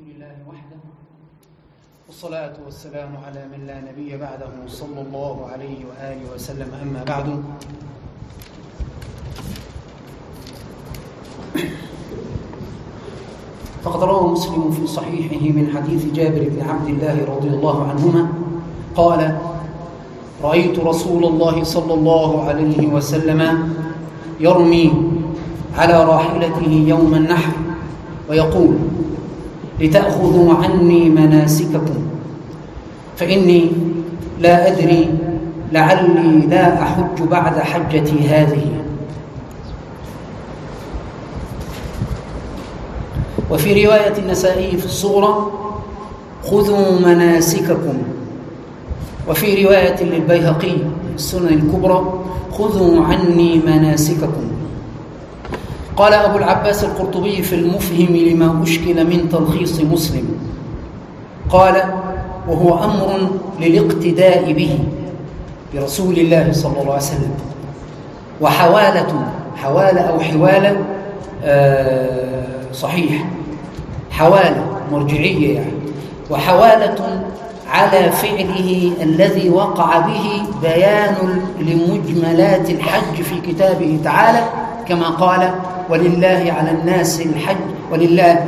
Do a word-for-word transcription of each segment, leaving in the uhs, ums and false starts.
لله وحده، والصلاة والسلام على من لا نبي بعده صلى الله عليه وآله وسلم. أما بعد، فقد روى مسلم في صحيحه من حديث جابر بن عبد الله رضي الله عنهما قال: رأيت رسول الله صلى الله عليه وسلم يرمي على راحلته يوم النحر ويقول: لتأخذوا عني مناسككم، فإني لا أدري لعلي لا أحج بعد حجتي هذه. وفي رواية النسائي في الصغرى: خذوا مناسككم. وفي رواية للبيهقي السنن الكبرى: خذوا عني مناسككم. قال أبو العباس القرطبي في المفهم لما أشكل من تلخيص مسلم، قال: وهو أمر للاقتداء به برسول الله صلى الله عليه وسلم، وحوالة حوالة أو حوالة آه صحيح حوالة مرجعية يعني، وحوالة على فعله الذي وقع به بيان لمجملات الحج في كتابه تعالى، كما قال: ولله على الناس الحج ولله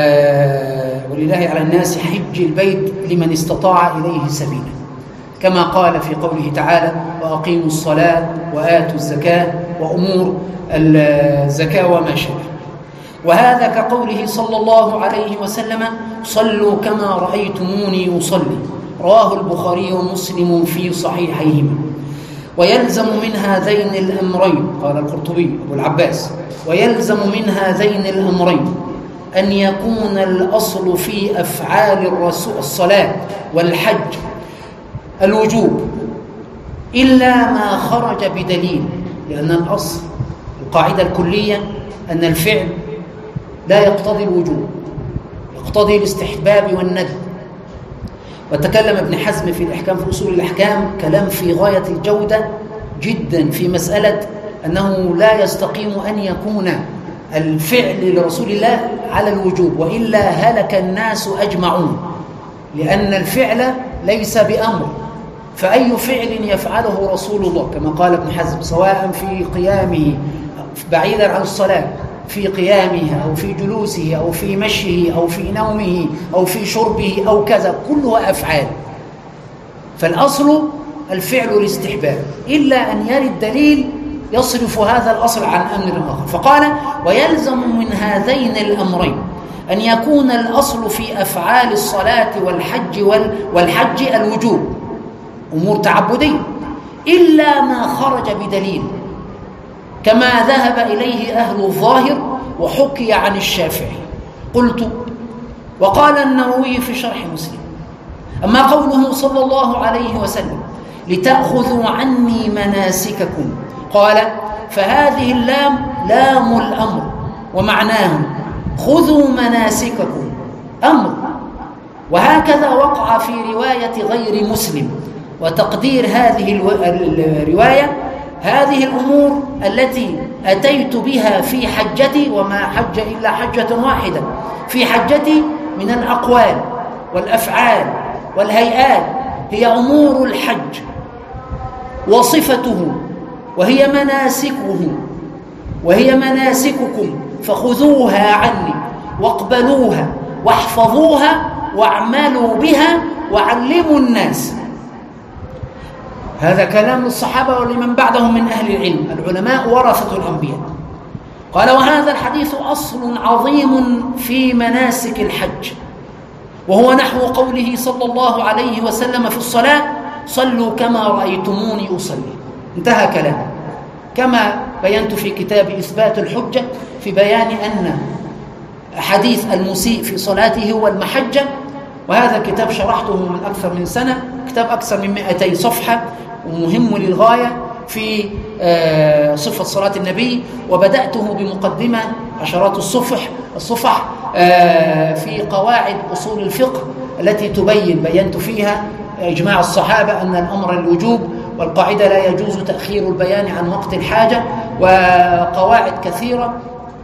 آه ولله على الناس حج البيت لمن استطاع إليه سبيلا، كما قال في قوله تعالى: وأقيموا الصلاة وآتوا الزكاة، وأمور الزكاة وما شابه. وهذا كقوله صلى الله عليه وسلم: صلوا كما رأيتموني أصلي، رواه البخاري ومسلم في صحيحيهما. ويلزم من هذين الأمرين، قال القرطبي أبو العباس، ويلزم من هذين الأمرين أن يكون الأصل في أفعال الرسول الصلاة والحج الوجوب، إلا ما خرج بدليل، لأن الأصل القاعدة الكلية أن الفعل لا يقتضي الوجوب، يقتضي الاستحباب والندب. وتكلم ابن حزم في الإحكام في أصول الأحكام كلام في غاية الجودة جدا في مسألة أنه لا يستقيم أن يكون الفعل لرسول الله على الوجوب، وإلا هلك الناس أجمعون، لأن الفعل ليس بأمر، فأي فعل يفعله رسول الله كما قال ابن حزم، سواء في قيامه بعيدا عن الصلاة، في قيامه أو في جلوسه أو في مشيه أو في نومه أو في شربه أو كذا، كلها أفعال. فالأصل الفعل الاستحباب، إلا أن يرد دليل يصرف هذا الأصل عن أمر آخر. فقال: ويلزم من هذين الأمرين أن يكون الأصل في أفعال الصلاة والحج والحج الوجوب، أمور تعبدية، إلا ما خرج بدليل، كما ذهب إليه أهل الظاهر وحكي عن الشافعي. قلت: وقال النووي في شرح مسلم: أما قوله صلى الله عليه وسلم: لتأخذوا عني مناسككم، قال: فهذه اللام لام الأمر، ومعناه خذوا مناسككم أمر. وهكذا وقع في رواية غير مسلم. وتقدير هذه الرواية: هذه الأمور التي أتيت بها في حجتي، وما حج إلا حجة واحدة، في حجتي من الأقوال والأفعال والهيئات، هي أمور الحج وصفته، وهي مناسكه، وهي مناسككم، فخذوها عني واقبلوها واحفظوها واعملوا بها وعلموا الناس. هذا كلام الصحابة ولمن بعدهم من أهل العلم، العلماء ورثة الأنبياء. قال: وهذا الحديث أصل عظيم في مناسك الحج، وهو نحو قوله صلى الله عليه وسلم في الصلاة: صلوا كما رأيتموني أصلي. انتهى كلامه، كما بينت في كتاب إثبات الحجة في بيان أن حديث المسيء في صلاته هو المحجة، وهذا كتاب شرحته من أكثر من سنة، كتاب أكثر من مئتي صفحة ومهم للغاية في صفة صلاة النبي، وبدأته بمقدمة عشرات الصفح الصفح في قواعد أصول الفقه التي تبين بينت فيها إجماع الصحابة أن الأمر الوجوب، والقاعدة لا يجوز تأخير البيان عن وقت الحاجة، وقواعد كثيرة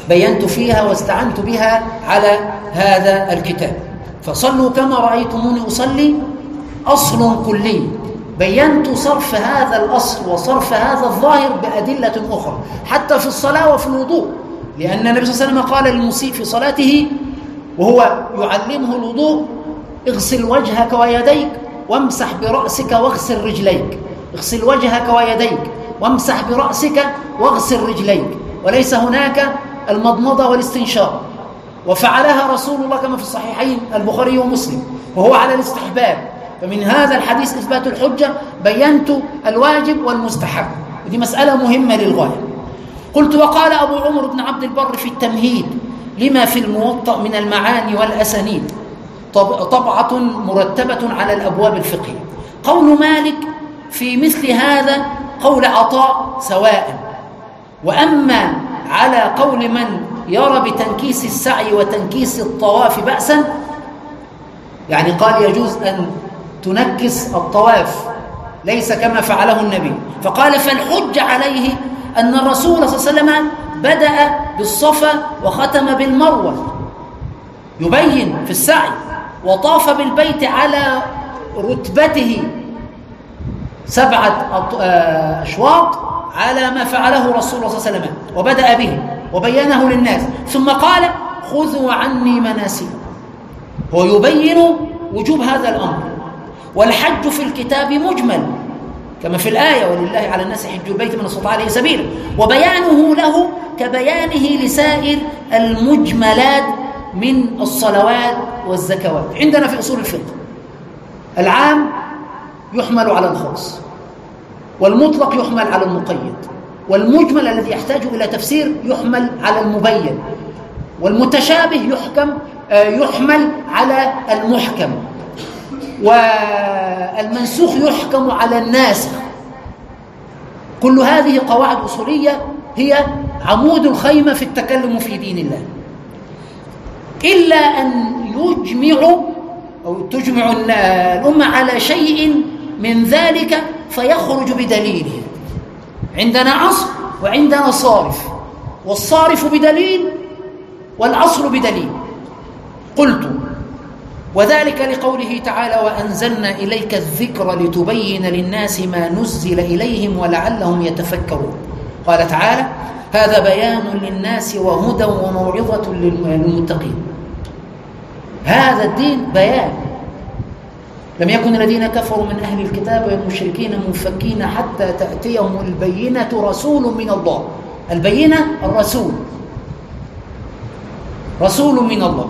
بينت فيها واستعنت بها على هذا الكتاب. فصلوا كما رأيتموني أصلي أصل كلي، بينت صرف هذا الأصل وصرف هذا الظاهر بأدلة أخرى حتى في الصلاة وفي الوضوء، لأن النبي صلى الله عليه وسلم قال للمسيء في صلاته وهو يعلمه الوضوء: اغسل وجهك ويديك وامسح برأسك واغسل رجليك. اغسل وجهك ويديك وامسح برأسك واغسل رجليك، وليس هناك المضمضة والاستنشاق. وفعلها رسول الله كما في الصحيحين البخاري ومسلم، وهو على الاستحباب. فمن هذا الحديث إثبات الحجة، بينت الواجب والمستحب، ودي مسألة مهمة للغاية. قلت: وقال أبو عمر بن عبد البر في التمهيد لما في الموطأ من المعاني والأسانيد، طبعة مرتبة على الأبواب الفقهية. قول مالك في مثل هذا قول عطاء سواء، وأما على قول من يرى بتنكيس السعي وتنكيس الطواف بأسا، يعني قال يجوز أن تنكس الطواف ليس كما فعله النبي، فقال: فالحج عليه أن الرسول صلى الله عليه وسلم بدأ بالصفا وختم بالمروة، يبين في السعي، وطاف بالبيت على رتبته سبعة أشواط على ما فعله رسول الله صلى الله عليه وسلم، وبدأ به وبينه للناس، ثم قال: خذوا عني مناسككم. هو يبين وجوب هذا الأمر. والحج في الكتاب مجمل كما في الآية: ولله على الناس حج البيت من استطاع إليه سبيلا، وبيانه له كبيانه لسائر المجملات من الصلوات والزكوات. عندنا في أصول الفقه العام يحمل على الخاص، والمطلق يحمل على المقيد، والمجمل الذي يحتاج إلى تفسير يحمل على المبين، والمتشابه يحكم يحمل على المحكم، والمنسوخ يحكم على الناسخ. كل هذه قواعد أصولية هي عمود الخيمة في التكلم في دين الله، إلا أن يجمع أو تجمع الأمة على شيء من ذلك فيخرج بدليله. عندنا عصر وعندنا صارف، والصارف بدليل والعصر بدليل. قلت: وذلك لقوله تعالى: وأنزلنا إليك الذكر لتبين للناس ما نزل إليهم ولعلهم يتفكرون. قال تعالى: هذا بيان للناس وهدى وموعظة للمتقين. هذا الدين بيان. لم يكن الذين كفروا من أهل الكتاب والمشركين منفكين حتى تأتيهم البينة رسول من الله. البينة الرسول، رسول من الله.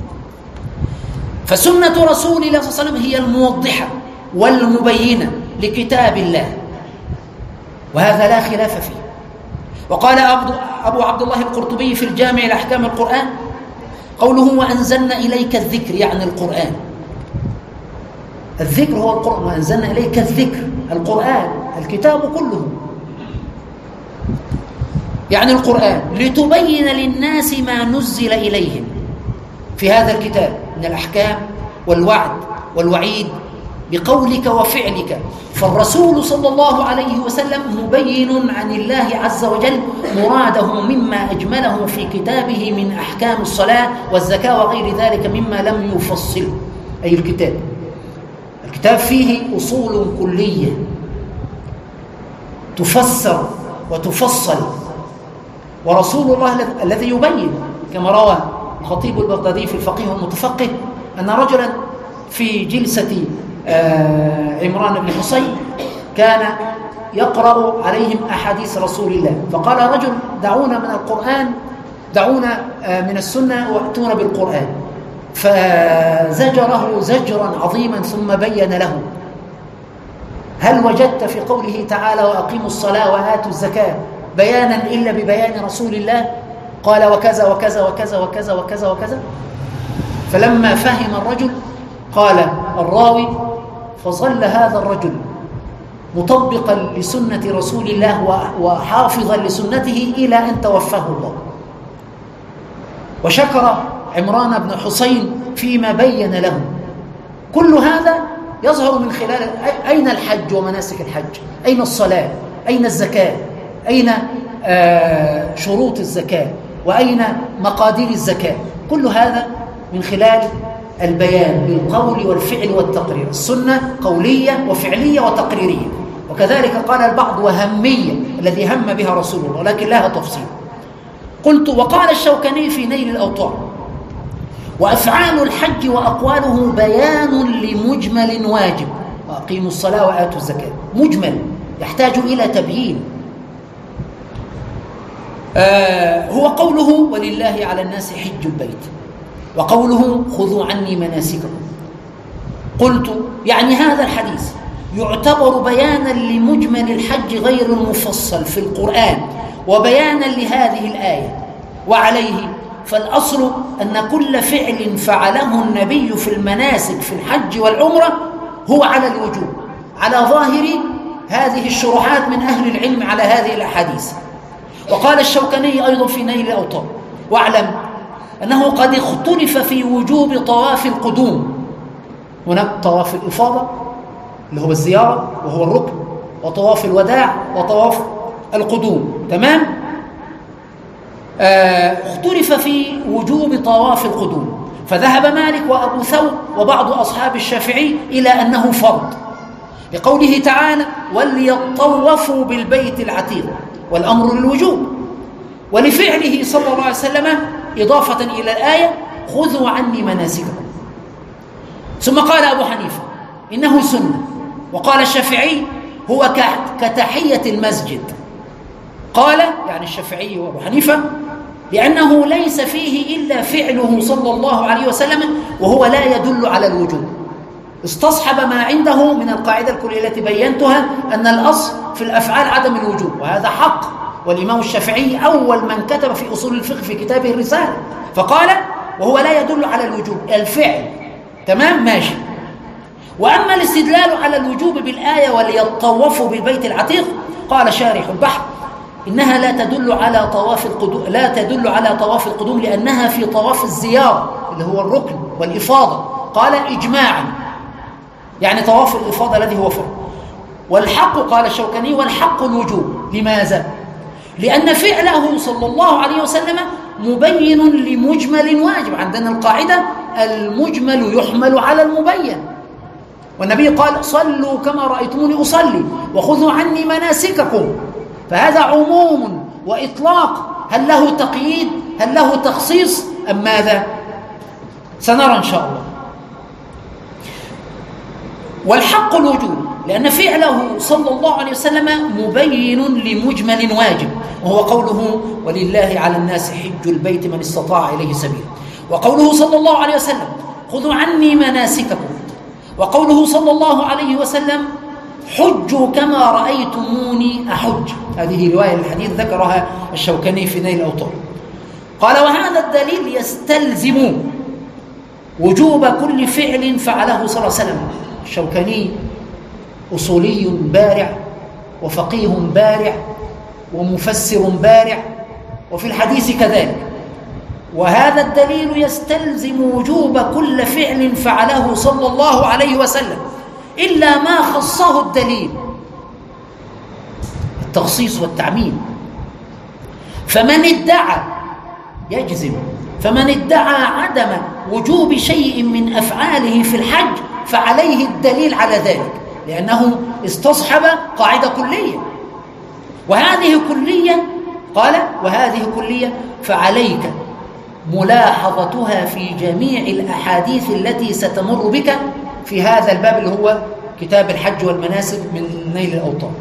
فسنة رسول الله صلى الله عليه وسلم هي الموضحة والمبينة لكتاب الله، وهذا لا خلاف فيه. وقال أبو عبد الله القرطبي في الجامع لأحكام القرآن قوله: وأنزلنا إليك الذكر، يعني القرآن. الذكر هو القرآن، وأنزلنا إليك الذكر القرآن، الكتاب كله يعني القرآن، لتبين للناس ما نزل إليهم في هذا الكتاب من الأحكام والوعد والوعيد بقولك وفعلك. فالرسول صلى الله عليه وسلم مبين عن الله عز وجل مراده مما أجمله في كتابه من أحكام الصلاة والزكاة وغير ذلك مما لم يفصل. أي الكتاب الكتاب فيه أصول كلية تفسر وتفصل، ورسول الله الذي يبين، كما روى الخطيب البغدادي في الفقيه والمتفقه أن رجلا في جلسة عمران بن حصين كان يقرأ عليهم أحاديث رسول الله، فقال رجل: دعونا من القرآن، دعونا من السنة وأتونا بالقرآن. فزجره زجرا عظيما ثم بين له: هل وجدت في قوله تعالى: وأقيموا الصلاة وآتوا الزكاة بيانا إلا ببيان رسول الله؟ قال: وكذا وكذا وكذا وكذا وكذا وكذا. فلما فهم الرجل قال الراوي: فظل هذا الرجل مطبقا لسنة رسول الله وحافظا لسنته إلى أن توفاه الله. وشكر عمران بن حصين فيما بين له. كل هذا يظهر من خلال أين الحج ومناسك الحج، أين الصلاة، أين الزكاة، أين آه شروط الزكاة، وأين مقادير الزكاة؟ كل هذا من خلال البيان بالقول والفعل والتقرير. السنة قولية وفعلية وتقريرية، وكذلك قال البعض وهمية الذي هم بها رسول الله، ولكن لها تفصيل. قلت وقال الشوكاني في نيل الأوطار: وأفعال الحج وأقواله بيان لمجمل واجب، وأقيموا الصلاة وآتوا الزكاة. مجمل يحتاج إلى تبيين. آه هو قوله ولله على الناس حج البيت، وقوله خذوا عني مناسككم. قلت يعني هذا الحديث يعتبر بيانا لمجمل الحج غير المفصل في القرآن، وبيانا لهذه الآية. وعليه فالأصل أن كل فعل فعله النبي في المناسك في الحج والعمرة هو على الوجوب، على ظاهر هذه الشروحات من أهل العلم على هذه الأحاديث. وقال الشوكاني أيضا في نيل الأوطار: واعلم أنه قد اختلف في وجوب طواف القدوم. هناك طواف الإفاضة اللي هو الزيارة وهو الركن، وطواف الوداع وطواف القدوم، تمام؟ آه اختلف في وجوب طواف القدوم، فذهب مالك وأبو ثور وبعض أصحاب الشافعي إلى أنه فرض، لقوله تعالى: وليطوفوا بالبيت العتيق، والأمر للوجوب، ولفعله صلى الله عليه وسلم إضافة إلى الآية: خذوا عني مناسككم. ثم قال أبو حنيفة: إنه سنة. وقال الشافعي: هو كتحية المسجد. قال يعني الشافعي وأبو حنيفة: لأنه ليس فيه إلا فعله صلى الله عليه وسلم، وهو لا يدل على الوجوب. استصحب ما عنده من القاعدة الكلية التي بينتها أن الأصل في الأفعال عدم الوجوب، وهذا حق. والإمام الشافعي أول من كتب في أصول الفقه في كتابه الرسالة، فقال: وهو لا يدل على الوجوب، الفعل، تمام، ماشي. وأما الاستدلال على الوجوب بالآية وليطوفوا بالبيت العتيق، قال شارح البحر: إنها لا تدل على طواف القدوم، لا تدل على طواف القدوم لأنها في طواف الزيارة اللي هو الركن والإفاضة. قال إجماعا، يعني طواف الإفاضة الذي هو فرض. والحق، قال الشوكاني: والحق الوجوب. لماذا؟ لأن فعله صلى الله عليه وسلم مبين لمجمل واجب. عندنا القاعدة: المجمل يحمل على المبين، والنبي قال: صلوا كما رأيتموني أصلي وخذوا عني مناسككم. فهذا عموم وإطلاق، هل له تقييد؟ هل له تخصيص أم ماذا؟ سنرى إن شاء الله. والحق الوجوب لأن فعله صلى الله عليه وسلم مبين لمجمل واجب، وهو قوله: ولله على الناس حج البيت من استطاع إليه سبيلا، وقوله صلى الله عليه وسلم: خذوا عني مناسككم، وقوله صلى الله عليه وسلم: حجوا كما رأيتموني أحج. هذه رواية الحديث ذكرها الشوكاني في نيل الأوطار. قال: وهذا الدليل يستلزم وجوب كل فعل فعله صلى الله عليه وسلم. الشوكاني أصولي بارع وفقيه بارع ومفسر بارع، وفي الحديث كذلك. وهذا الدليل يستلزم وجوب كل فعل فعله صلى الله عليه وسلم إلا ما خصه الدليل، التخصيص والتعميم. فمن ادعى يجزم فمن ادعى عدم وجوب شيء من أفعاله في الحج فعليه الدليل على ذلك، لأنه استصحب قاعدة كلية، وهذه كلية. قال: وهذه كلية فعليك ملاحظتها في جميع الأحاديث التي ستمر بك في هذا الباب اللي هو كتاب الحج والمناسك من نيل الأوطار.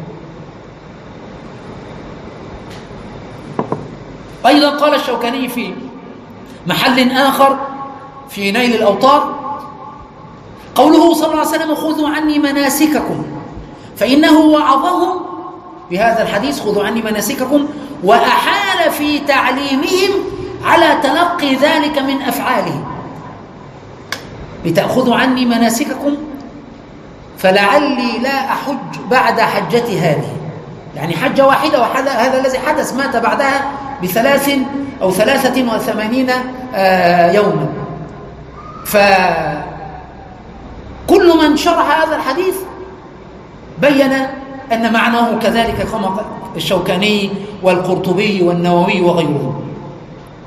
أيضا قال الشوكاني في محل آخر في نيل الأوطار: قوله صلى الله عليه وسلم: خذوا عني مناسككم، فإنه وعظهم بهذا الحديث: خذوا عني مناسككم، وأحال في تعليمهم على تلقي ذلك من أفعالهم. لتأخذوا عني مناسككم فلعلي لا أحج بعد حجتي هذه، يعني حجة واحدة، وهذا الذي حدث، مات بعدها بثلاث أو ثلاثة وثمانين يوما. فكل من شرح هذا الحديث بين أن معناه كذلك كما قال الشوكاني والقرطبي والنووي وغيرهم.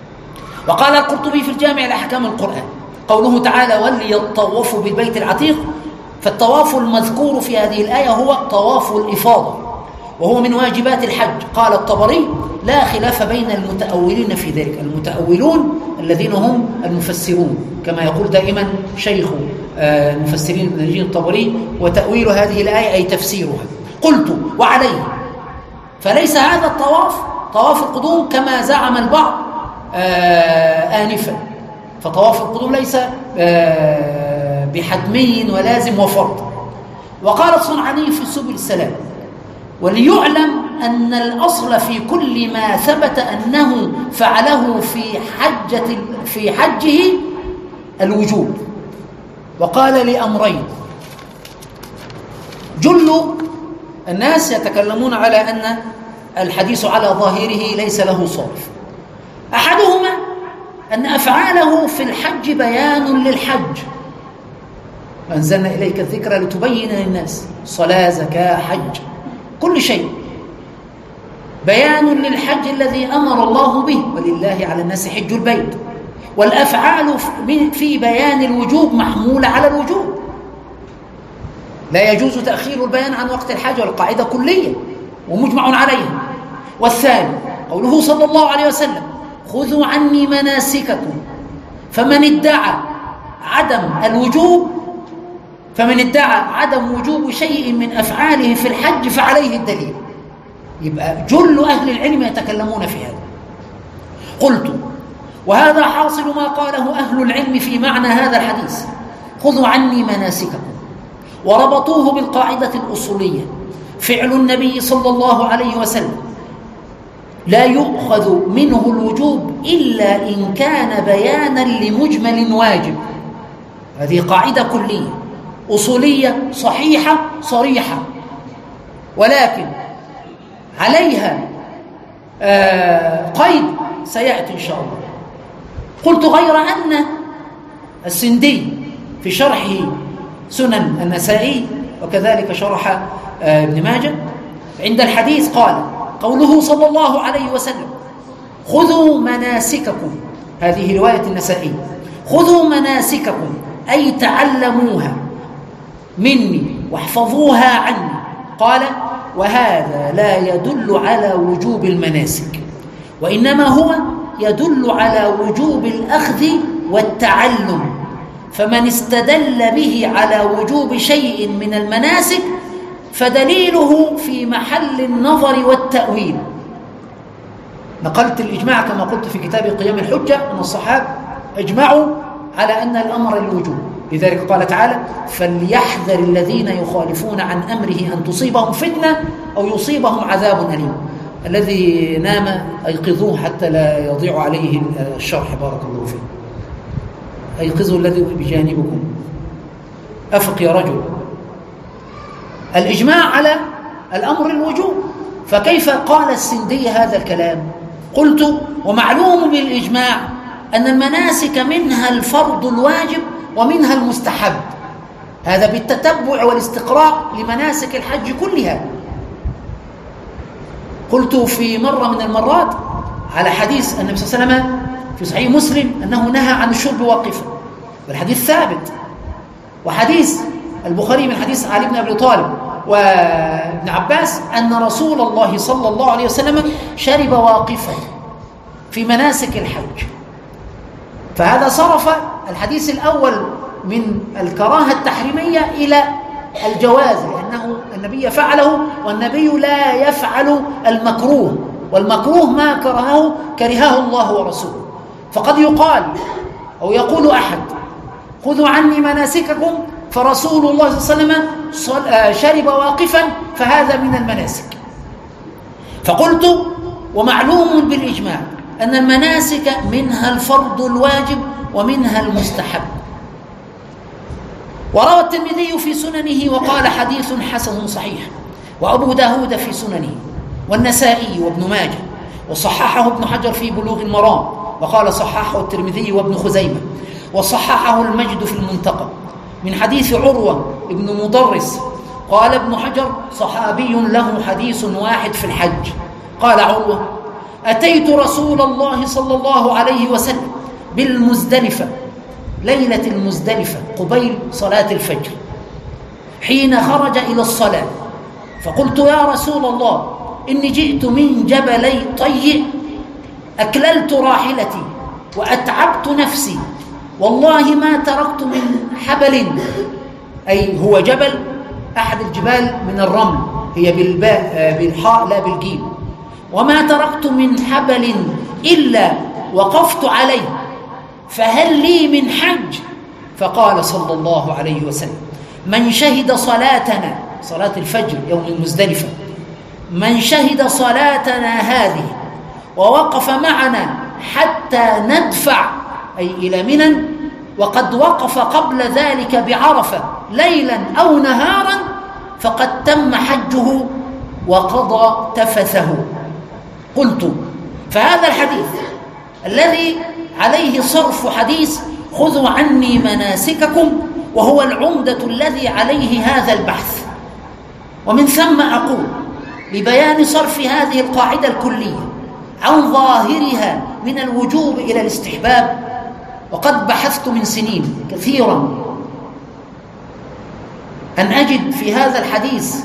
وقال القرطبي في الجامع لأحكام القرآن قوله تعالى وليطوفوا بالبيت العتيق، فالطواف المذكور في هذه الآية هو طواف الإفاضة، وهو من واجبات الحج. قال الطبري لا خلاف بين المتأولين في ذلك، المتأولون الذين هم المفسرون، كما يقول دائما شيخ المفسرين ابن جرير الطبري، وتأويل هذه الآية أي تفسيرها. قلت وعليه فليس هذا الطواف طواف القدوم كما زعم البعض آنفا، فطواف القدوم ليس بحتمي ولازم وفرض. وقال الصنعاني في سبل السلام وليعلم أن الأصل في كل ما ثبت أنه فعله في حجة في حجه الوجوب. وقال لأمرين، جل الناس يتكلمون على أن الحديث على ظاهره ليس له صرف. أحدهما أن أفعاله في الحج بيان للحج، أنزلنا إليك الذكر لتبين للناس، صلاة زكاة حج كل شيء بيان للحج الذي أمر الله به، ولله على الناس حج البيت. والأفعال في بيان الوجوب محمولة على الوجوب، لا يجوز تأخير البيان عن وقت الحاجة، والقاعدة كلية ومجمع عليها. والثاني قوله صلى الله عليه وسلم خذوا عني مناسككم، فمن ادعى عدم الوجوب فمن ادعى عدم وجوب شيء من أفعاله في الحج فعليه الدليل. يبقى جل أهل العلم يتكلمون في هذا. قلت وهذا حاصل ما قاله أهل العلم في معنى هذا الحديث خذوا عني مناسككم، وربطوه بالقاعدة الأصولية فعل النبي صلى الله عليه وسلم لا يؤخذ منه الوجوب إلا إن كان بيانا لمجمل واجب. هذه قاعدة كلية أصولية صحيحة صريحة، ولكن عليها آه قيد سيأتي إن شاء الله. قلت غير أن السندي في شرحه سنن النسائي وكذلك شرح آه ابن ماجه عند الحديث قال قوله صلى الله عليه وسلم خذوا مناسككم، هذه رواية النسائي، خذوا مناسككم أي تعلموها مني واحفظوها عني. قال وهذا لا يدل على وجوب المناسك، وإنما هو يدل على وجوب الأخذ والتعلم، فمن استدل به على وجوب شيء من المناسك فدليله في محل النظر والتأويل. نقلت الإجماع كما قلت في كتاب قيام الحجة أن الصحابة أجمعوا على أن الأمر الوجوب، لذلك قال تعالى فليحذر الذين يخالفون عن أمره أن تصيبهم فتنة أو يصيبهم عذاب أليم. الذي نام أيقظوه حتى لا يضيع عليه الشرح، بارك الله فيه. أيقظوا الذي بجانبكم، أفق يا رجل. الإجماع على الأمر الوجوب، فكيف قال السندي هذا الكلام؟ قلت ومعلوم بالإجماع أن المناسك منها الفرض الواجب ومنها المستحب، هذا بالتتبع والاستقراء لمناسك الحج كلها. قلت في مرة من المرات على حديث النبي صلى الله عليه وسلم في صحيح مسلم أنه نهى عن الشرب واقفا، والحديث ثابت. وحديث البخاري من حديث علي بن أبي طالب وابن عباس أن رسول الله صلى الله عليه وسلم شرب واقفا في مناسك الحج. فهذا صرف الحديث الأول من الكراهة التحريمية إلى الجواز، لأنه النبي فعله والنبي لا يفعل المكروه، والمكروه ما كرهه كرهه الله ورسوله. فقد يقال أو يقول أحد خذوا عني مناسككم فرسول الله صلى الله عليه وسلم شرب واقفا فهذا من المناسك. فقلت ومعلوم بالإجماع أن المناسك منها الفرض الواجب ومنها المستحب. وروى الترمذي في سننه وقال حديث حسن صحيح، وأبو داود في سننه، والنسائي وابن ماجه، وصححه ابن حجر في بلوغ المرام، وقال صححه الترمذي وابن خزيمة، وصححه المجد في المنتقى من حديث عروة ابن مضرس. قال ابن حجر صحابي له حديث واحد في الحج. قال عروة أتيت رسول الله صلى الله عليه وسلم بالمزدلفة، ليلة المزدلفة قبيل صلاة الفجر، حين خرج إلى الصلاة، فقلت يا رسول الله إني جئت من جبلي طي، أكللت راحلتي وأتعبت نفسي، والله ما تركت من حبل، أي هو جبل أحد الجبال من الرمل، هي بالباء بالحاء لا بالجيم، وما تركت من حبل إلا وقفت عليه، فهل لي من حج؟ فقال صلى الله عليه وسلم: من شهد صلاتنا، صلاة الفجر يوم المزدلفة، من شهد صلاتنا هذه ووقف معنا حتى ندفع، أي إلى منى، وقد وقف قبل ذلك بعرفة ليلا أو نهارا، فقد تم حجه وقضى تفثه. قلت: فهذا الحديث الذي عليه صرف حديث خذوا عني مناسككم وهو العمدة الذي عليه هذا البحث، ومن ثم أقول لبيان صرف هذه القاعدة الكلية عن ظاهرها من الوجوب إلى الاستحباب، وقد بحثت من سنين كثيرا أن أجد في هذا الحديث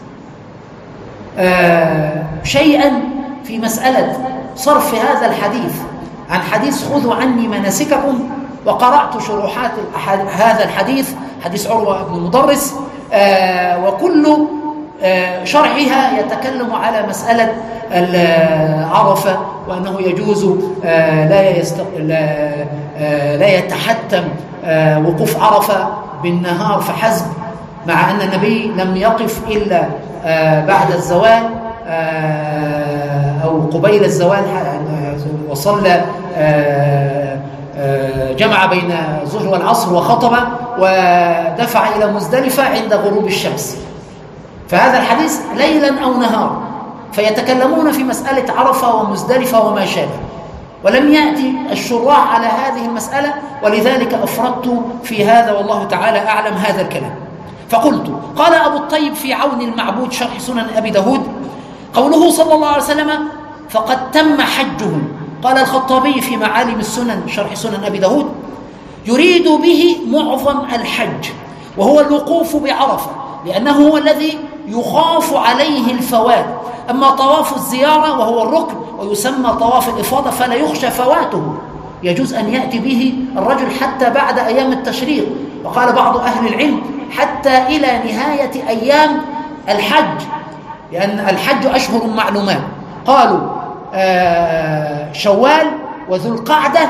آه شيئا في مسألة صرف هذا الحديث عن حديث خذوا عني مناسككم، وقرأت شروحات هذا الحديث، حديث عروة بن مضرس، آه وكل آه شرحها يتكلم على مسألة عرفة، وأنه يجوز آه لا, يستق... لا, آه لا يتحتم آه وقوف عرفة بالنهار فحسب، مع أن النبي لم يقف إلا آه بعد الزوال آه أو قبيل الزوال، وصلى آه آه جمع بين الظهر والعصر وخطب ودفع إلى مزدلفة عند غروب الشمس. فهذا الحديث ليلا أو نهار، فيتكلمون في مسألة عرفة ومزدلفة وما شابه، ولم يأتي الشراح على هذه المسألة، ولذلك أفردت في هذا، والله تعالى أعلم هذا الكلام. فقلت: قال أبو الطيب في عون المعبود شرح سنن أبي داود، قوله صلى الله عليه وسلم فقد تم حجه. قال الخطابي في معالم السنن شرح سنن أبي داود: يريد به معظم الحج، وهو الوقوف بعرفة، لأنه هو الذي يخاف عليه الفوات. أما طواف الزيارة وهو الركن ويسمى طواف الإفاضة فلا يخشى فواته، يجوز أن يأتي به الرجل حتى بعد أيام التشريق، وقال بعض أهل العلم حتى إلى نهاية أيام الحج، لأن الحج أشهر معلومات، قالوا آه شوال وذو القعدة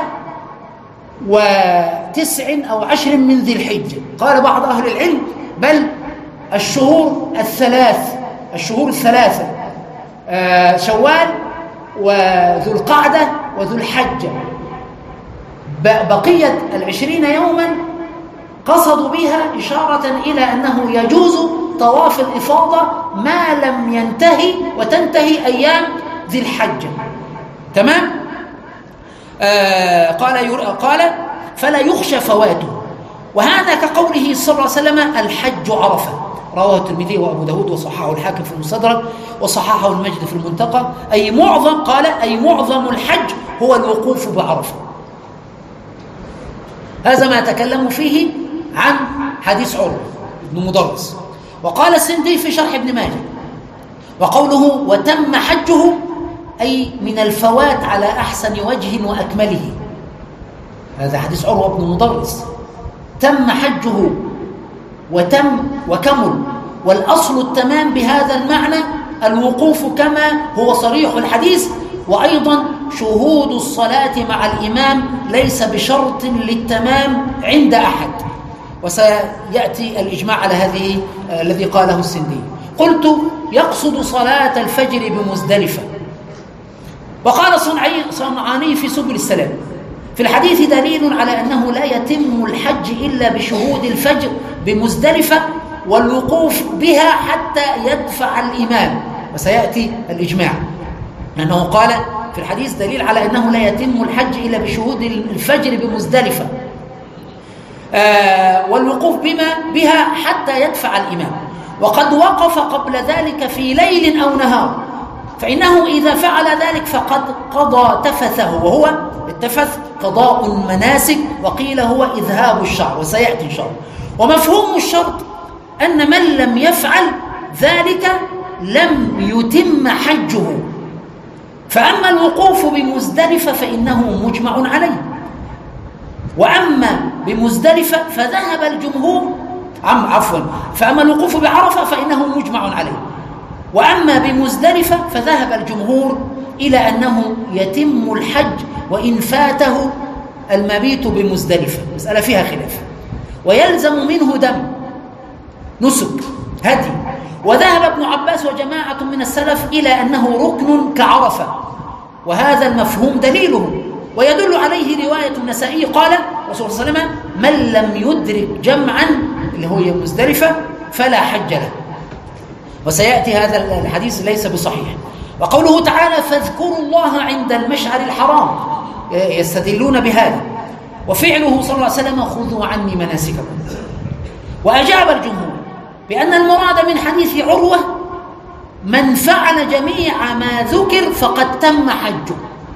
وتسع أو عشر من ذي الحجة. قال بعض أهل العلم بل الشهور الثلاث الشهور الثلاثة آه شوال وذو القعدة وذو الحجة، بقية العشرين يوما قصدوا بها إشارة إلى أنه يجوز طواف الإفاضة ما لم ينتهي وتنتهي أيام ذي الحجة. تمام؟ آه قال قال فلا يخشى فواته، وهذا كقوله صلى الله عليه وسلم الحج عرفة، رواه الترمذي وأبو داود وصححه الحاكم في المستدرك وصححه المجد في المنتقى، أي معظم قال أي معظم الحج هو الوقوف بعرفة. هذا ما تكلموا فيه عن حديث عروة بن مضرس. وقال السندي في شرح ابن ماجه: وقوله وتم حجه أي من الفوات على أحسن وجه وأكمله. هذا حديث عروة بن مضرس، تم حجه وتم وكمل، والأصل التمام بهذا المعنى الوقوف كما هو صريح الحديث، وأيضا شهود الصلاة مع الإمام ليس بشرط للتمام عند أحد، وسيأتي الإجماع على هذه الذي قاله السندي. قلت: يقصد صلاة الفجر بمزدلفة. وقال صنعاني في سبل السلام: في الحديث دليل على أنه لا يتم الحج إلا بشهود الفجر بمزدلفة والوقوف بها حتى يدفع الإمام، وسيأتي الإجماع، لأنه قال في الحديث دليل على أنه لا يتم الحج إلا بشهود الفجر بمزدلفة آه والوقوف بما بها حتى يدفع الإمام، وقد وقف قبل ذلك في ليل أو نهار، فإنه إذا فعل ذلك فقد قضى تفثه، وهو التفث قضاء المناسك، وقيل هو إذهاب الشعر، وسيأتي إن شاء الله. ومفهوم الشرط أن من لم يفعل ذلك لم يتم حجه. فأما الوقوف بمزدلفة فإنه مجمع عليه، وأما بمزدلفة فذهب الجمهور عم عفوا فأما الوقوف بعرفة فإنه مجمع عليه، وأما بمزدلفة فذهب الجمهور إلى أنه يتم الحج وإن فاته المبيت بمزدلفة، مسألة فيها خلاف، ويلزم منه دم نسك هدي. وذهب ابن عباس وجماعة من السلف إلى أنه ركن كعرفة، وهذا المفهوم دليله، ويدل عليه رواية النسائي قال رسول الله صلى الله عليه وسلم: من لم يدرك جمعا اللي هو مزدلفة فلا حج له. وسيأتي هذا الحديث ليس بصحيح. وقوله تعالى: فاذكروا الله عند المشعر الحرام، يستدلون بهذا. وفعله صلى الله عليه وسلم: خذوا عني مناسككم. وأجاب الجمهور بأن المراد من حديث عروة من فعل جميع ما ذكر فقد تم حجه،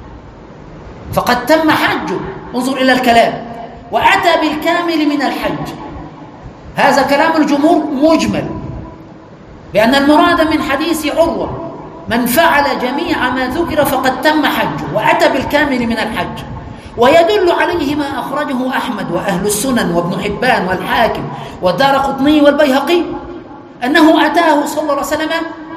فقد تم حجه. انظر إلى الكلام: وأتى بالكامل من الحج. هذا كلام الجمهور مجمل، بأن المراد من حديث عروة من فعل جميع ما ذكر فقد تم حجه وأتى بالكامل من الحج. ويدل عليه ما أخرجه أحمد وأهل السنن وابن حبان والحاكم والدارقطني والبيهقي، أنه أتاه صلى الله عليه وسلم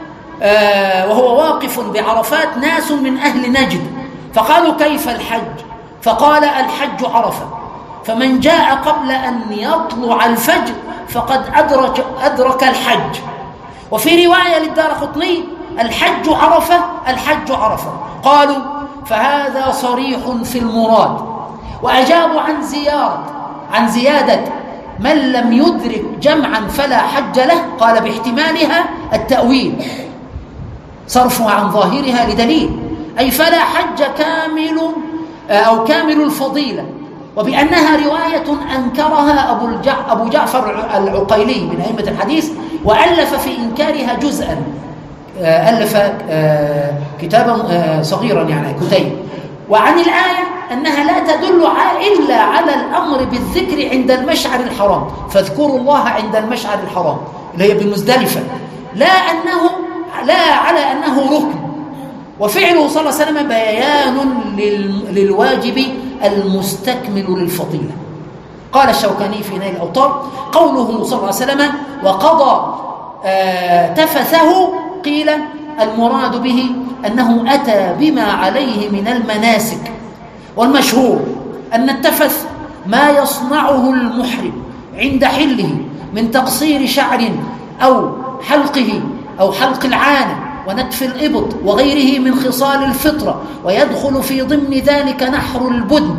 آه وهو واقف بعرفات ناس من أهل نجد، فقالوا: كيف الحج؟ فقال: الحج عرفة، فمن جاء قبل أن يطلع الفجر فقد أدرك, أدرك الحج. وفي رواية للدارقطني: الحج عرفة، الحج عرفة. قالوا: فهذا صريح في المراد. وأجابوا عن زيارة عن زيادة من لم يدرك جمعا فلا حج له، قال: باحتمالها التأويل، صرفها عن ظاهرها لدليل، أي فلا حج كامل أو كامل الفضيلة، وبأنها رواية أنكرها أبو, الجع أبو جعفر العقيلي من أئمة الحديث، وألف في إنكارها جزءا، ألف كتابا صغيرا يعني كتيب. وعن الآية أنها لا تدل إلا على الأمر بالذكر عند المشعر الحرام، فاذكروا الله عند المشعر الحرام اللي هي بمزدلفة، لا أنه لا على أنه ركن. وفعله صلى الله عليه وسلم بيان للواجب المستكمل للفضيلة. قال الشوكاني في نيل الأوطار: قوله صلى الله عليه وسلم: وقضى آه تفثه، قيل المراد به أنه أتى بما عليه من المناسك. والمشهور أن التفث ما يصنعه المحرم عند حله من تقصير شعر أو حلقه أو حلق العانة ونتف الإبط وغيره من خصال الفطرة، ويدخل في ضمن ذلك نحر البدن،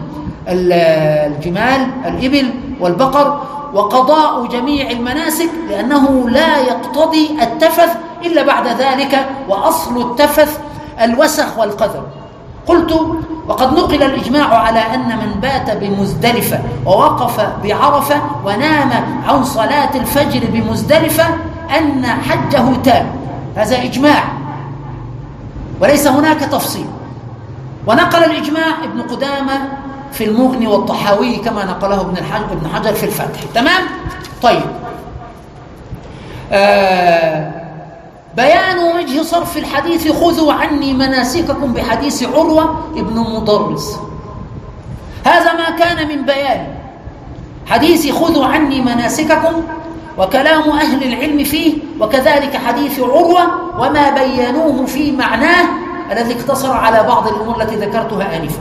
الجمال، الإبل والبقر، وقضاء جميع المناسك، لأنه لا يقتضي التفث إلا بعد ذلك، وأصل التفث الوسخ والقذر. قلت: وقد نقل الإجماع على أن من بات بمزدلفة ووقف بعرفة ونام عن صلاة الفجر بمزدلفة أن حجه تام. هذا إجماع وليس هناك تفصيل. ونقل الإجماع ابن قدامة في المغني والطحاوي كما نقله ابن حجر في الفتح. تمام؟ طيب، آه بيان وجه صرف الحديث خذوا عني مناسككم بحديث عروة ابن مضرس. هذا ما كان من بيان حديث خذوا عني مناسككم وكلام أهل العلم فيه، وكذلك حديث عروة وما بينوه في معناه الذي اقتصر على بعض الأمور التي ذكرتها آنفا.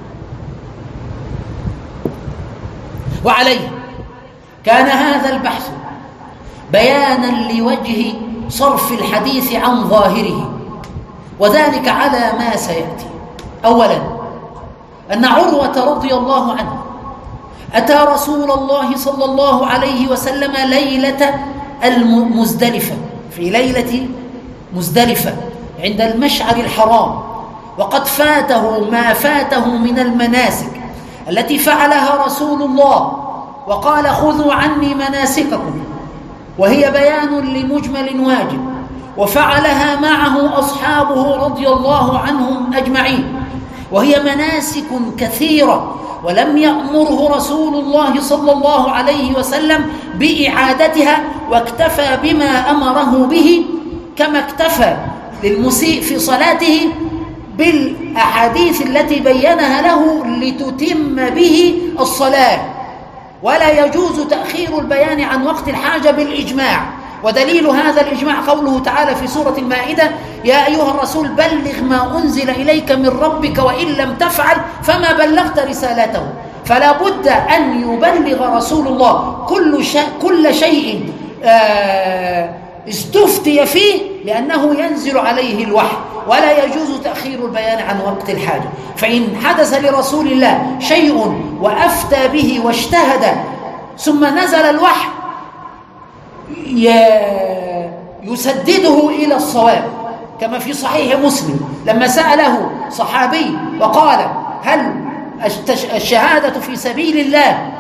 وعليه كان هذا البحث بيانا لوجه صرف الحديث عن ظاهره، وذلك على ما سيأتي. أولا، أن عروة رضي الله عنه أتى رسول الله صلى الله عليه وسلم ليلة المزدلفة، في ليلة مزدلفة عند المشعر الحرام، وقد فاته ما فاته من المناسك التي فعلها رسول الله، وقال خذوا عني مناسككم، وهي بيان لمجمل واجب، وفعلها معه أصحابه رضي الله عنهم أجمعين. وهي مناسك كثيرة، ولم يأمره رسول الله صلى الله عليه وسلم بإعادتها، واكتفى بما أمره به، كما اكتفى للمسيء في صلاته بالأحاديث التي بينها له لتتم به الصلاة. ولا يجوز تأخير البيان عن وقت الحاجة بالإجماع، ودليل هذا الإجماع قوله تعالى في سورة المائدة: يا أيها الرسول بلغ ما أنزل إليك من ربك وإن لم تفعل فما بلغت رسالته. فلا بد أن يبلغ رسول الله كل شيء, كل شيء آه استفتي فيه، لأنه ينزل عليه الوحي، ولا يجوز تأخير البيان عن وقت الحاجة. فإن حدث لرسول الله شيء وأفتى به واجتهد ثم نزل الوحي يسدده إلى الصواب، كما في صحيح مسلم لما سأله صحابي وقال: هل الشهادة في سبيل الله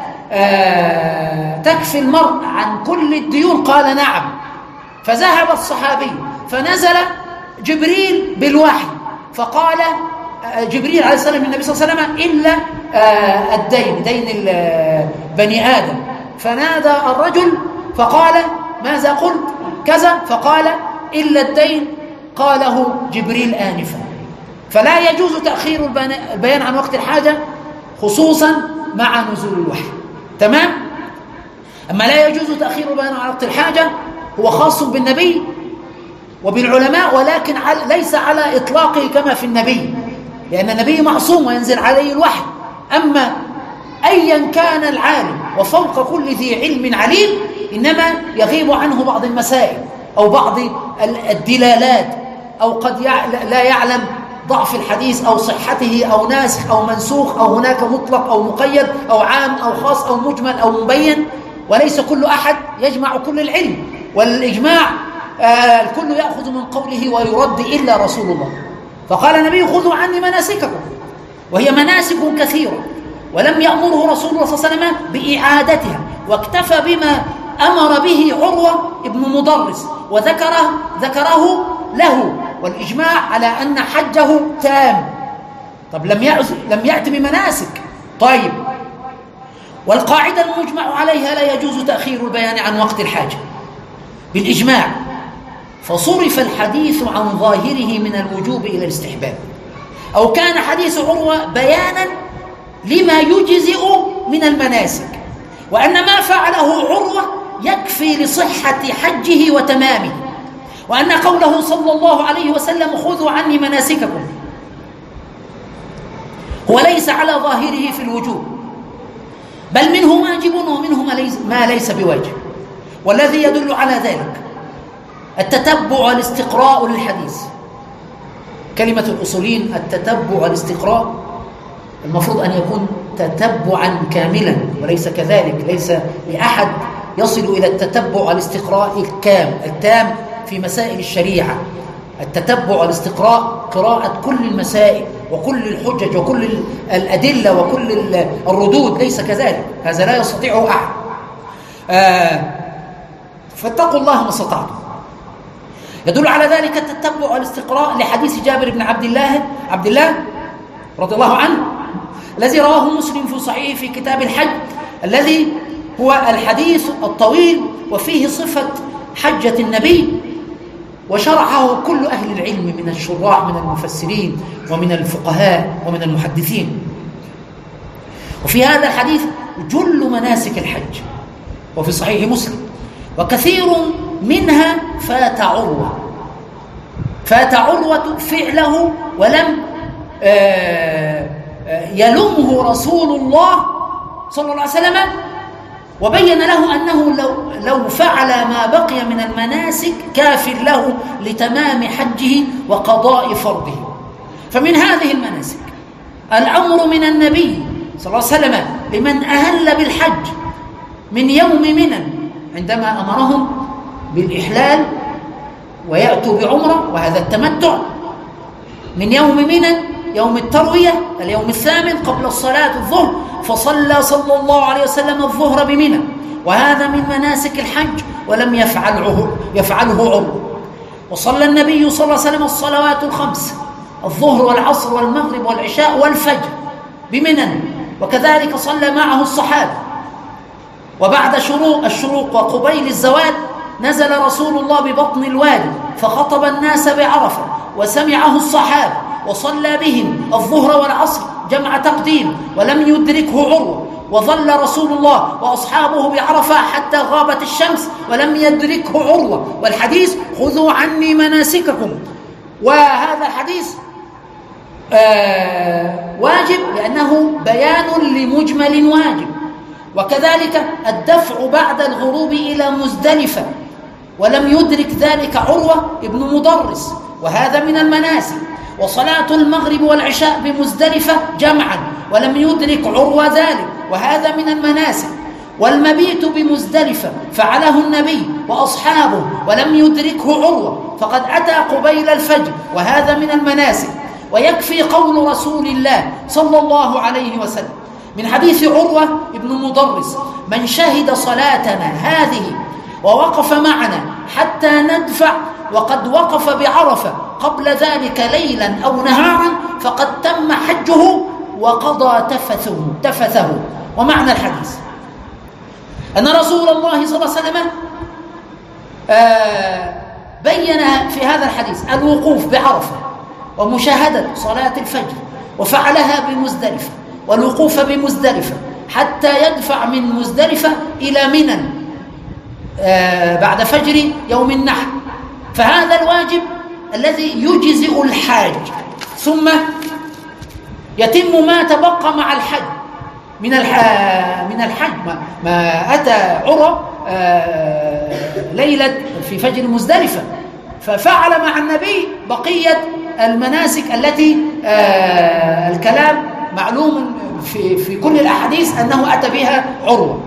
تكفي المرء عن كل الديون؟ قال: نعم. فذهب الصحابي فنزل جبريل بالوحي فقال جبريل عليه السلام للنبي صلى الله عليه وسلم: إلا الدين، دين بني آدم. فنادى الرجل فقال: ماذا قلت؟ كذا. فقال: إلا الدين، قاله جبريل آنفا. فلا يجوز تأخير البيان عن وقت الحاجة، خصوصا مع نزول الوحي. تمام؟ أما لا يجوز تأخير البيان عن وقت الحاجة هو خاص بالنبي وبالعلماء، ولكن ليس على إطلاقه كما في النبي، لأن النبي معصوم وينزل عليه الوحي. أما أيا كان العالم وفوق كل ذي علم عليم، إنما يغيب عنه بعض المسائل أو بعض الدلالات، أو قد لا يعلم ضعف الحديث أو صحته أو ناسخ أو منسوخ، أو هناك مطلق أو مقيد أو عام أو خاص أو مجمل أو مبين. وليس كل أحد يجمع كل العلم، والإجماع آه الكل يأخذ من قوله ويرد إلا رسول الله. فقال النبي: خذوا عني مناسككم، وهي مناسك كثيرة، ولم يأمره رسول الله صلى الله عليه وسلم بإعادتها، واكتفى بما أمر به عروة ابن مضرس وذكره ذكره له، والإجماع على أن حجه تام. طب لم لم يأتي بمناسك. طيب، والقاعدة المجمع عليها: لا يجوز تأخير البيان عن وقت الحاجة بالإجماع. فصرف الحديث عن ظاهره من الوجوب إلى الاستحباب، أو كان حديث عروة بيانا لما يجزئ من المناسك، وأن ما فعله عروة يكفي لصحة حجه وتمامه، وأن قوله صلى الله عليه وسلم: خذوا عني مناسككم، هو ليس على ظاهره في الوجوب، بل منه واجب ومنه ما ليس بواجب. والذي يدل على ذلك التتبع والاستقراء للحديث. كلمة الأصولين التتبع والاستقراء المفروض أن يكون تتبعا كاملا، وليس كذلك. ليس لأحد يصل إلى التتبع والاستقراء الكام التام في مسائل الشريعة. التتبع والاستقراء قراءة كل المسائل وكل الحجج وكل الأدلة وكل الردود، ليس كذلك، هذا لا يستطيعه أحد. آه فاتقوا الله ما استطعتم. يدل على ذلك التتبع والاستقراء لحديث جابر بن عبد الله عبد الله رضي الله عنه، الذي رواه مسلم في صحيح في كتاب الحج، الذي هو الحديث الطويل وفيه صفة حجة النبي، وشرحه كل أهل العلم من الشراح من المفسرين ومن الفقهاء ومن المحدثين. وفي هذا الحديث جل مناسك الحج، وفي صحيح مسلم، وكثير منها فات عروة فات عروة فعله، ولم يلمه رسول الله صلى الله عليه وسلم، وبين له أنه لو, لو فعل ما بقي من المناسك كاف له لتمام حجه وقضاء فرضه. فمن هذه المناسك الأمر من النبي صلى الله عليه وسلم لمن أهل بالحج من يوم منى، عندما أمرهم بالإحلال ويأتوا بعمرة، وهذا التمتع، من يوم منى يوم التروية اليوم الثامن قبل الصلاة الظهر، فصلى صلى الله عليه وسلم الظهر بمنى، وهذا من مناسك الحج ولم يفعله يفعله عروة. وصلى النبي صلى الله عليه وسلم الصلوات الخمس الظهر والعصر والمغرب والعشاء والفجر بمنن، وكذلك صلى معه الصحابة. وبعد شروق الشروق وقبيل الزوال نزل رسول الله ببطن الوادي فخطب الناس بعرفة وسمعه الصحابة وصلى بهم الظهر والعصر جمع تقديم ولم يدركه عروة، وظل رسول الله وأصحابه بعرفة حتى غابت الشمس ولم يدركه عروة. والحديث خذوا عني مناسككم، وهذا الحديث آه واجب لأنه بيان لمجمل واجب. وكذلك الدفع بعد الغروب إلى مزدلفة ولم يدرك ذلك عروة ابن مضرس، وهذا من المناسك. وصلاة المغرب والعشاء بمزدلفة جمعا ولم يدرك عروة ذلك، وهذا من المناسك. والمبيت بمزدلفة فعله النبي وأصحابه ولم يدركه عروة، فقد أتى قبيل الفجر، وهذا من المناسك. ويكفي قول رسول الله صلى الله عليه وسلم من حديث عروة ابن مضرس: من شهد صلاتنا هذه ووقف معنا حتى ندفع وقد وقف بعرفة قبل ذلك ليلا أو نهارا فقد تم حجه وقضى تفثه, تفثه. ومعنى الحديث أن رسول الله صلى الله عليه وسلم آه بين في هذا الحديث الوقوف بعرفة ومشاهدة صلاة الفجر، وفعلها بمزدلفة، والوقوف بمزدلفة حتى يدفع من مزدلفة إلى منى آه بعد فجر يوم النحر. فهذا الواجب الذي يجزئ الحاج، ثم يتم ما تبقى مع الحج من من الحج. ما أتى عروة ليلة في فجر مزدلفة ففعل مع النبي بقية المناسك التي الكلام معلوم في في كل الأحاديث أنه أتى بها عروة.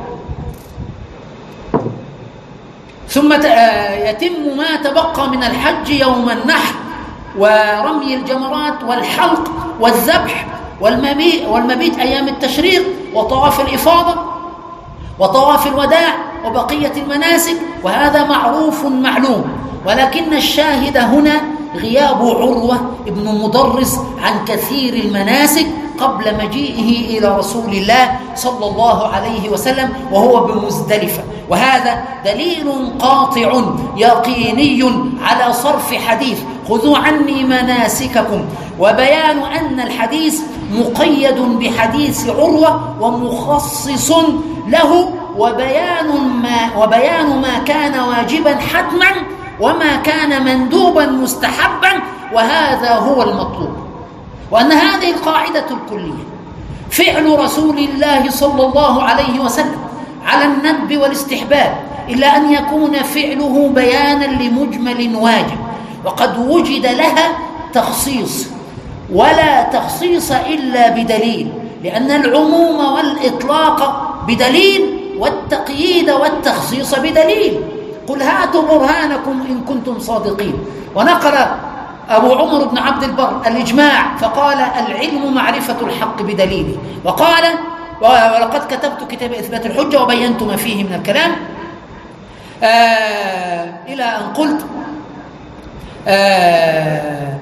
ثم يتم ما تبقى من الحج يوم النحر ورمي الجمرات والحلق والذبح والمبيت, والمبيت أيام التشريق وطواف الإفاضة وطواف الوداع وبقية المناسك، وهذا معروف معلوم. ولكن الشاهد هنا غياب عروة ابن مضرس عن كثير المناسك قبل مجيئه إلى رسول الله صلى الله عليه وسلم وهو بمزدلفة، وهذا دليل قاطع يقيني على صرف حديث خذوا عني مناسككم، وبيان أن الحديث مقيد بحديث عروة ومخصص له، وبيان ما, وبيان ما كان واجبا حتما وما كان مندوبا مستحبا، وهذا هو المطلوب. وأن هذه القاعدة الكلية فعل رسول الله صلى الله عليه وسلم على الندب والاستحباب، إلا أن يكون فعله بيانا لمجمل واجب، وقد وجد لها تخصيص، ولا تخصيص إلا بدليل، لأن العموم والإطلاق بدليل والتقييد والتخصيص بدليل. قل هاتوا برهانكم إن كنتم صادقين. ونقل أبو عمر بن عبد البر الإجماع فقال العلم معرفة الحق بدليله، وقال ولقد كتبت كتاب إثبات الحجة وبينت ما فيه من الكلام آه إلى أن قلت آه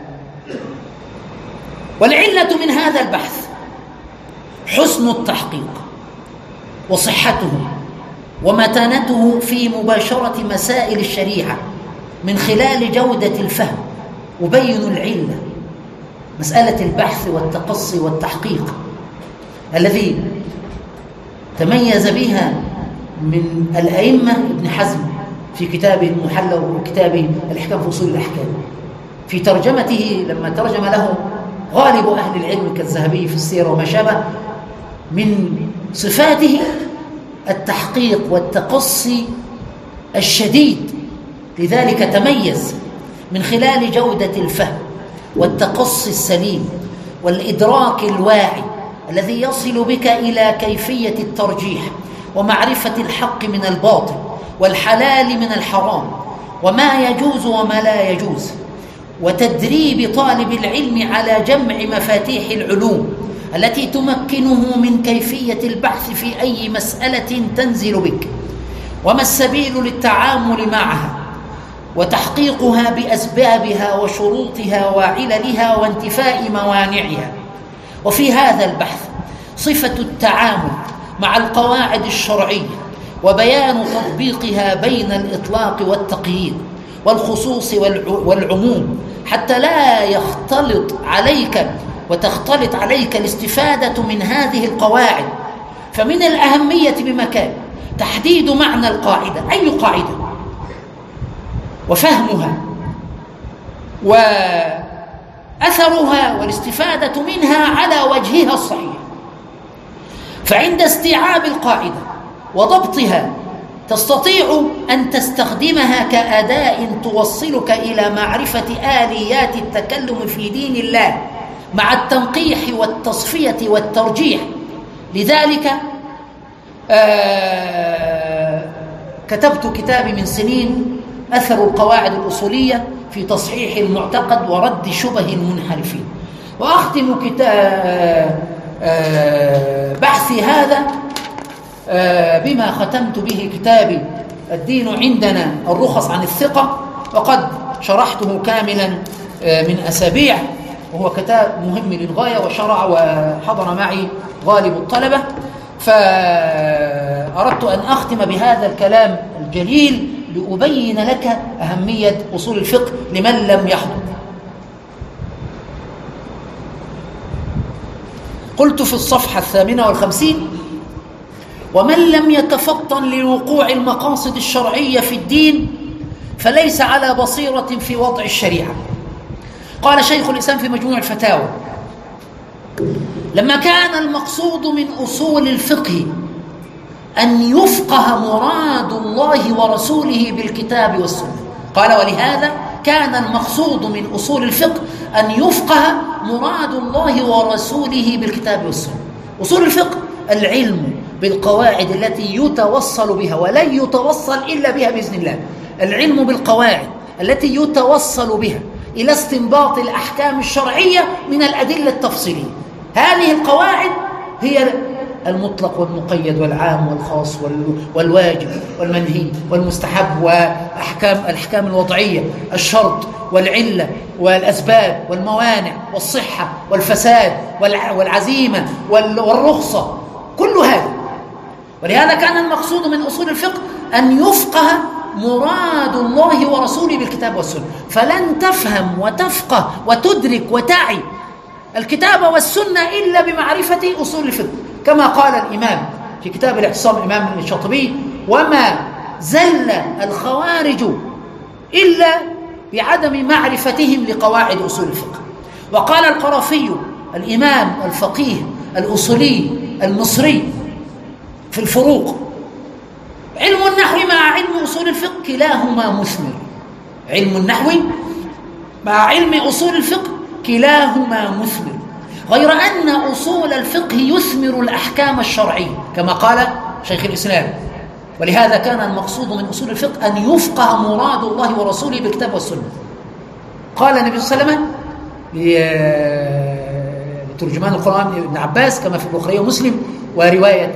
والعلة من هذا البحث حسن التحقيق وصحته ومتانته في مباشرة مسائل الشريعة من خلال جودة الفهم وبين العلة، مسألة البحث والتقصي والتحقيق الذي تميز بها من الأئمة ابن حزم في كتابه المحلى وكتابه الإحكام في أصول الأحكام. في ترجمته لما ترجم له غالب أهل العلم كالذهبي في السيرة وما شابه، من صفاته التحقيق والتقصي الشديد، لذلك تميز من خلال جودة الفهم والتقصي السليم والإدراك الواعي الذي يصل بك إلى كيفية الترجيح ومعرفة الحق من الباطل والحلال من الحرام وما يجوز وما لا يجوز، وتدريب طالب العلم على جمع مفاتيح العلوم التي تمكنه من كيفية البحث في أي مسألة تنزل بك، وما السبيل للتعامل معها، وتحقيقها بأسبابها وشروطها وعللها وانتفاء موانعها. وفي هذا البحث صفة التعامل مع القواعد الشرعية وبيان تطبيقها بين الإطلاق والتقييد والخصوص والعموم، حتى لا يختلط عليك وتختلط عليك الاستفادة من هذه القواعد. فمن الأهمية بمكان تحديد معنى القاعدة، أي قاعدة، وفهمها وأثرها والاستفادة منها على وجهها الصحيح. فعند استيعاب القاعدة وضبطها تستطيع أن تستخدمها كأداة توصلك إلى معرفة آليات التكلم في دين الله مع التنقيح والتصفية والترجيح. لذلك آه كتبت كتابي من سنين أثر القواعد الأصولية في تصحيح المعتقد ورد شبه المنحرفين. وأختم كتاب آه بحثي هذا آه بما ختمت به كتابي الدين عندنا الرخص عن الثقة، وقد شرحته كاملا آه من أسابيع، وهو كتاب مهم للغاية، وشرع وحضر معي غالب الطلبة. فأردت أن أختم بهذا الكلام الجليل لأبين لك أهمية أصول الفقه لمن لم يحضر. قلت في الصفحة الثامنة والخمسين: ومن لم يتفطن لوقوع المقاصد الشرعية في الدين فليس على بصيرة في وضع الشريعة. قال شيخ الإسلام في مجموع الفتاوى: لما كان المقصود من أصول الفقه أن يفقه مراد الله ورسوله بالكتاب والسنة، قال: ولهذا كان المقصود من أصول الفقه أن يفقه مراد الله ورسوله بالكتاب والسنة. أصول الفقه العلم بالقواعد التي يتوصل بها، ولن يتوصل إلا بها بإذن الله، العلم بالقواعد التي يتوصل بها إلى استنباط الأحكام الشرعية من الأدلة التفصيلية. هذه القواعد هي المطلق والمقيد والعام والخاص والواجب والمنهي والمستحب وأحكام الأحكام الوضعية، الشرط والعلة والأسباب والموانع والصحة والفساد والعزيمة والرخصة، كل هذا. ولهذا كان المقصود من أصول الفقه أن يفقه مراد الله ورسوله بالكتاب والسنة. فلن تفهم وتفقه وتدرك وتعي الكتاب والسنة إلا بمعرفة أصول الفقه، كما قال الإمام في كتاب الاعتصام الإمام الشاطبي: وما زل الخوارج إلا بعدم معرفتهم لقواعد أصول الفقه. وقال القرافي الإمام الفقيه الأصولي المصري في الفروق: علم النحو مع علم أصول الفقه كلاهما مثمر. علم النحو مع علم أصول الفقه كلاهما مثمر، غير أن أصول الفقه يثمر الأحكام الشرعية كما قال شيخ الإسلام. ولهذا كان المقصود من أصول الفقه أن يفقه مراد الله ورسوله بالكتاب والسنة. قال النبي صلى الله عليه وسلم لترجمان القرآن ابن عباس كما في البخاري ومسلم، ورواية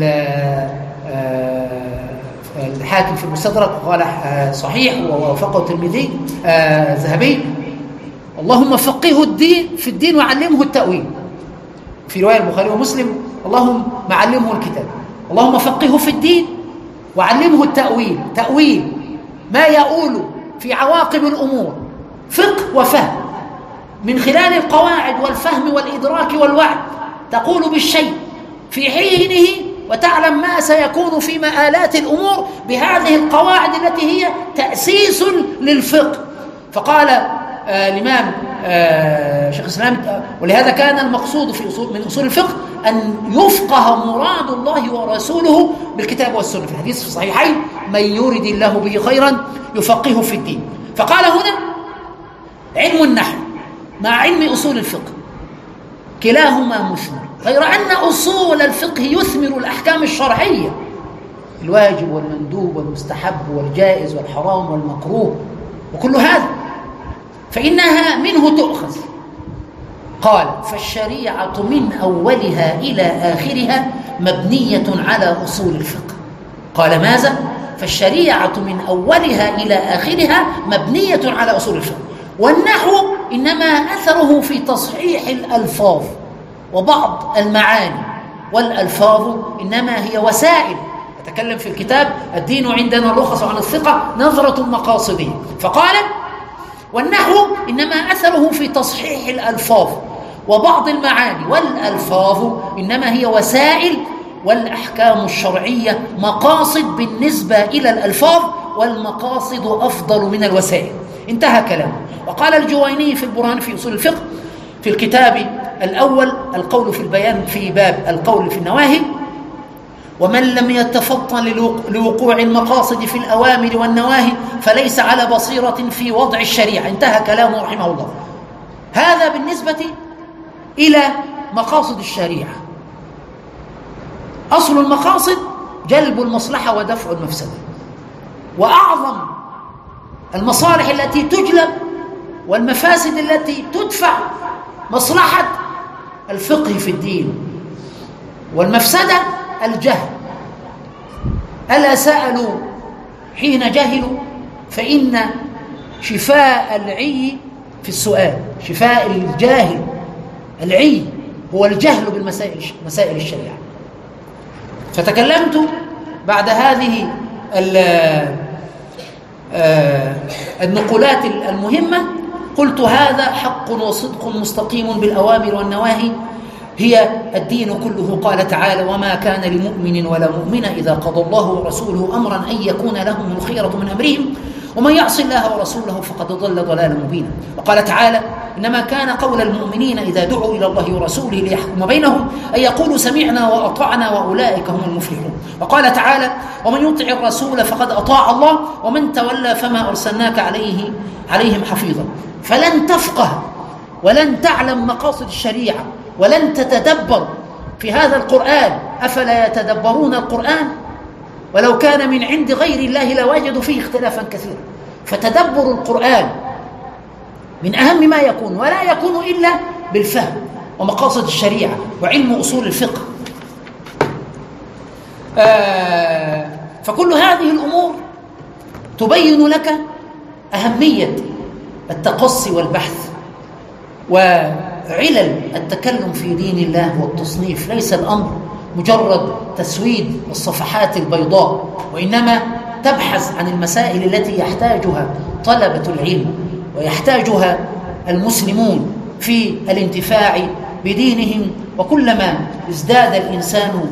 الحاكم في المستدرك قال صحيح ووافقه الترمذي الذهبي: اللهم فقهه الدين في الدين وعلمه التأويل. في رواية البخاري ومسلم: اللهم علمه الكتاب، اللهم فقهه في الدين وعلمه التأويل. تأويل ما يؤول في عواقب الأمور، فقه وفهم من خلال القواعد والفهم والإدراك والوعي، تقول بالشيء في حينه وتعلم ما سيكون في مآلات الأمور بهذه القواعد التي هي تأسيس للفقه. فقال آه الإمام آه شيخ الإسلام: ولهذا كان المقصود في أصول من أصول الفقه أن يفقه مراد الله ورسوله بالكتاب والسنة. في الحديث في الصحيحين: من يرد الله به خيرا يفقهه في الدين. فقال هنا: علم النحو مع علم أصول الفقه كلاهما مثمر، غير أن أصول الفقه يثمر الأحكام الشرعية، الواجب والمندوب والمستحب والجائز والحرام والمكروه وكل هذا، فإنها منه تؤخذ. قال: فالشريعة من أولها إلى آخرها مبنية على أصول الفقه. قال: ماذا؟ فالشريعة من أولها إلى آخرها مبنية على أصول الفقه. والنحو إنما أثره في تصحيح الألفاظ وبعض المعاني، والألفاظ إنما هي وسائل. أتكلم في الكتاب الدين عندنا الرخص عن الثقة نظرة مقاصدية، فقال والنحو إنما أثره في تصحيح الألفاظ وبعض المعاني، والألفاظ إنما هي وسائل، والأحكام الشرعية مقاصد بالنسبة إلى الألفاظ، والمقاصد أفضل من الوسائل. انتهى كلامه. وقال الجويني في البرهان في أصول الفقه في الكتاب الأول القول في البيان في باب القول في النواهي: ومن لم يتفطن لوقوع المقاصد في الأوامر والنواهي فليس على بصيرة في وضع الشريعة. انتهى كلامه رحمه الله. هذا بالنسبة إلى مقاصد الشريعة. أصل المقاصد جلب المصلحة ودفع المفسدة، وأعظم المصالح التي تجلب والمفاسد التي تدفع مصلحة الفقه في الدين، والمفسدة الجهل. ألا سألوا حين جهلوا؟ فإن شفاء العي في السؤال، شفاء الجاهل العي هو الجهل بالمسائل مسائل الشريعة. فتكلمت بعد هذه النقولات المهمة، قلت هذا حق وصدق مستقيم بالأوامر والنواهي هي الدين كله. قال تعالى: وما كان لمؤمن ولا مؤمنة إذا قضى الله ورسوله أمرا أن يكون لهم الخيرة من أمرهم ومن يعص الله ورسوله فقد ضل ضلالا مبينا. وقال تعالى: إنما كان قول المؤمنين إذا دعوا إلى الله ورسوله ليحكم بينهم أن يقولوا سمعنا وأطعنا وأولئك هم المفلحون. وقال تعالى: ومن يطع الرسول فقد أطاع الله ومن تولى فما أرسلناك عليه عليهم حفيظا. فلن تفقه ولن تعلم مقاصد الشريعة ولن تتدبر في هذا القرآن. أفلا يتدبرون القرآن؟ ولو كان من عند غير الله لوجدوا فيه اختلافا كثيرا. فتدبر القرآن من أهم ما يكون، ولا يكون إلا بالفهم ومقاصد الشريعة وعلم أصول الفقه. آه فكل هذه الأمور تبين لك أهمية التقصي والبحث وعلل التكلم في دين الله والتصنيف. ليس الأمر مجرد تسويد الصفحات البيضاء، وإنما تبحث عن المسائل التي يحتاجها طلبة العلم ويحتاجها المسلمون في الانتفاع بدينهم. وكلما ازداد الإنسان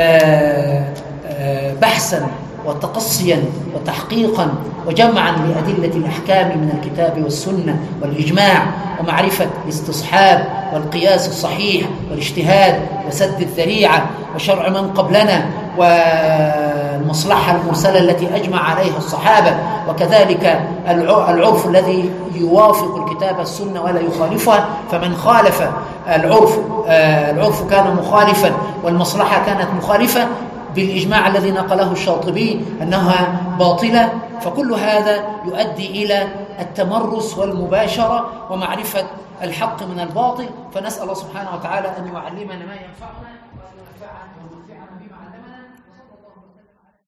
بحثا وتقصيا وتحقيقا وجمعا لأدلة الأحكام من الكتاب والسنة والإجماع، ومعرفة الاستصحاب والقياس الصحيح والاجتهاد وسد الذريعة وشرع من قبلنا والمصلحة المرسلة التي أجمع عليها الصحابة، وكذلك العرف الذي يوافق الكتاب والسنة ولا يخالفها. فمن خالف العرف العرف كان مخالفا والمصلحة كانت مخالفة بالإجماع الذي نقله الشاطبي أنها باطلة. فكل هذا يؤدي إلى التمرس والمباشرة ومعرفة الحق من الباطل. فنسأل الله سبحانه وتعالى أن يعلمنا ما ينفعنا وأن ينفعنا